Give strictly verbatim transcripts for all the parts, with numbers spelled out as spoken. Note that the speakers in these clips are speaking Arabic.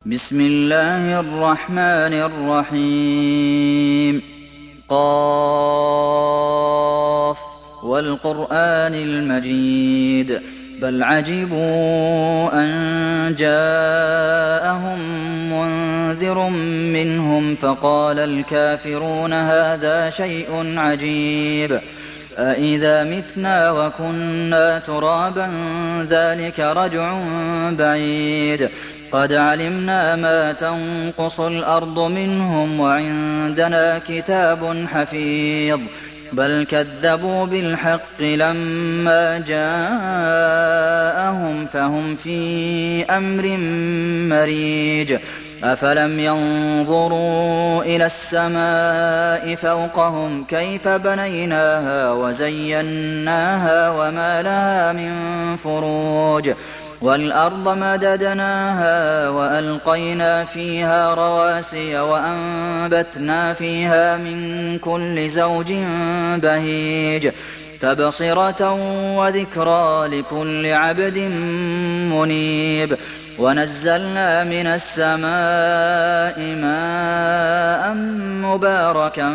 بسم الله الرحمن الرحيم قاف والقرآن المجيد بل عجبوا أن جاءهم منذر منهم فقال الكافرون هذا شيء عجيب أإذا متنا وكنا ترابا ذلك رجع بعيد قد علمنا ما تنقص الأرض منهم وعندنا كتاب حفيظ بل كذبوا بالحق لما جاءهم فهم في أمر مريج أفلم ينظروا إلى السماء فوقهم كيف بنيناها وزيناها وما لها من فروج والأرض مددناها وألقينا فيها رواسي وأنبتنا فيها من كل زوج بهيج تبصرة وذكرى لكل عبد منيب ونزلنا من السماء ماء مباركا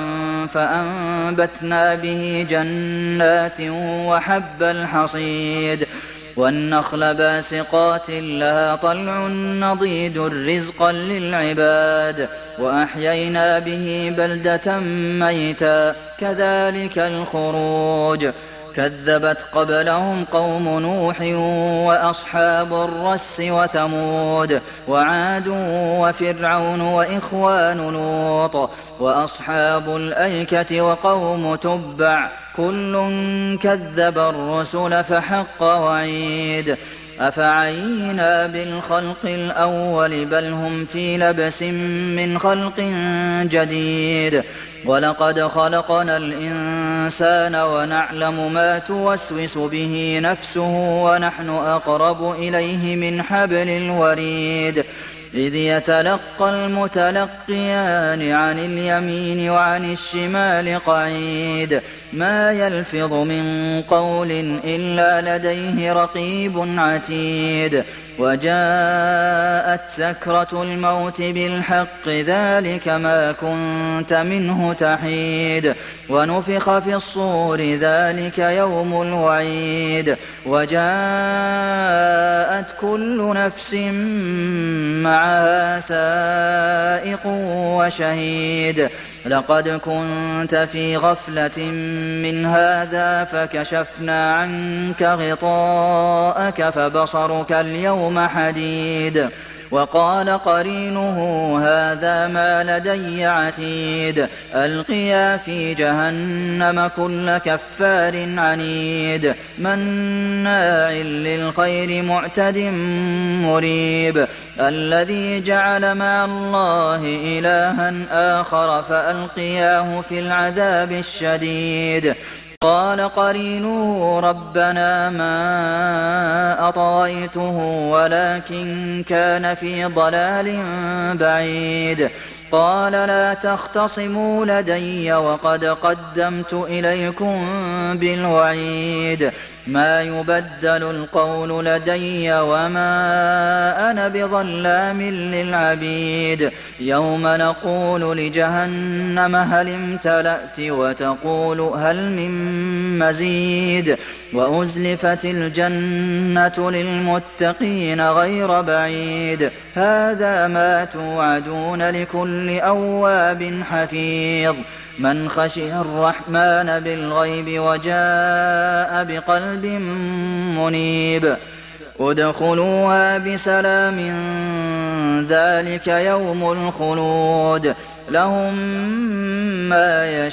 فأنبتنا به جنات وحب الحصيد والنخل باسقات لها طلع نضيد رزقا للعباد وأحيينا به بلدة ميتا كذلك الخروج كذبت قبلهم قوم نوح وأصحاب الرس وثمود وعاد وفرعون وإخوان لوط وأصحاب الأيكة وقوم تبع كل كذب الرسل فحق وعيد أفعينا بالخلق الأول بل هم في لبس من خلق جديد ولقد خلقنا الإنسان ونعلم ما توسوس به نفسه ونحن أقرب إليه من حبل الوريد إذ يتلقى المتلقيان عن اليمين وعن الشمال قعيد ما يلفظ من قول إلا لديه رقيب عتيد وجاءت سكرة الموت بالحق ذلك ما كنت منه تحيد ونفخ في الصور ذلك يوم الوعيد وجاءت كل نفس معها سائق وشهيد لقد كنت في غفلة من هذا فكشفنا عنك غطاءك فبصرك اليوم حديد وقال قرينه هذا ما لدي عتيد ألقيا في جهنم كل كفار عنيد مناع للخير معتد مريب الذي جعل مع الله إلها آخر فألقياه في العذاب الشديد قال قرينه ربنا ما أطغيته ولكن كان في ضلال بعيد قال لا تختصموا لدي وقد قدمت إليكم بالوعيد ما يبدل القول لدي وما أنا بظلام للعبيد يوم نقول لجهنم هل امتلأت وتقول هل من مزيد وأزلفت الجنة للمتقين غير بعيد هذا ما توعدون لكل أواب حفيظ من خشي الرحمن بالغيب وجاء بقلب منيب ادخلوها بسلام ذلك يوم الخلود لهم ما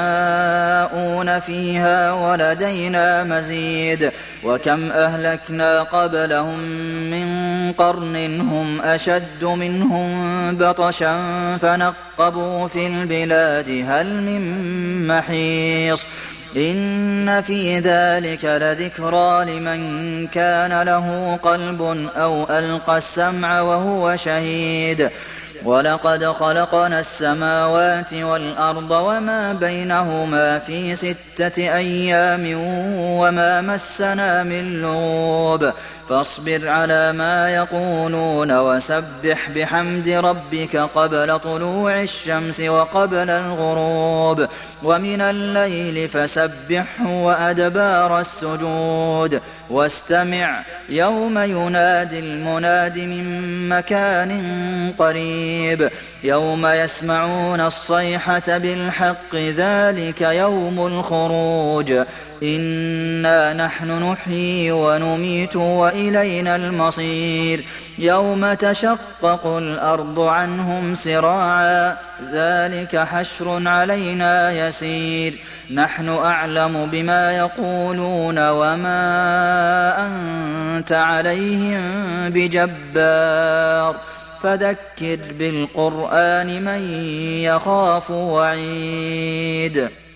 يشاءون فيها ولدينا مزيد وكم أهلكنا قبلهم من قرن هم أشد منهم بطشا فنقبوا في البلاد هل من محيص إن في ذلك لذكرى لمن كان له قلب أو ألقى السمع وهو شهيد ولقد خلقنا السماوات والأرض وما بينهما في ستة أيام وما مسنا من لغوب فاصبر على ما يقولون وسبح بحمد ربك قبل طلوع الشمس وقبل الغروب ومن الليل فسبحه وأدبار السجود واستمع يوم ينادي المناد من مكان قريب يوم يسمعون الصيحة بالحق ذلك يوم الخروج إنا نحن نحيي ونميت وإلينا المصير يوم تشقق الأرض عنهم سراعا ذلك حشر علينا يسير نحن أعلم بما يقولون وما أنت عليهم بجبار فذكر بالقرآن من يخاف وعيد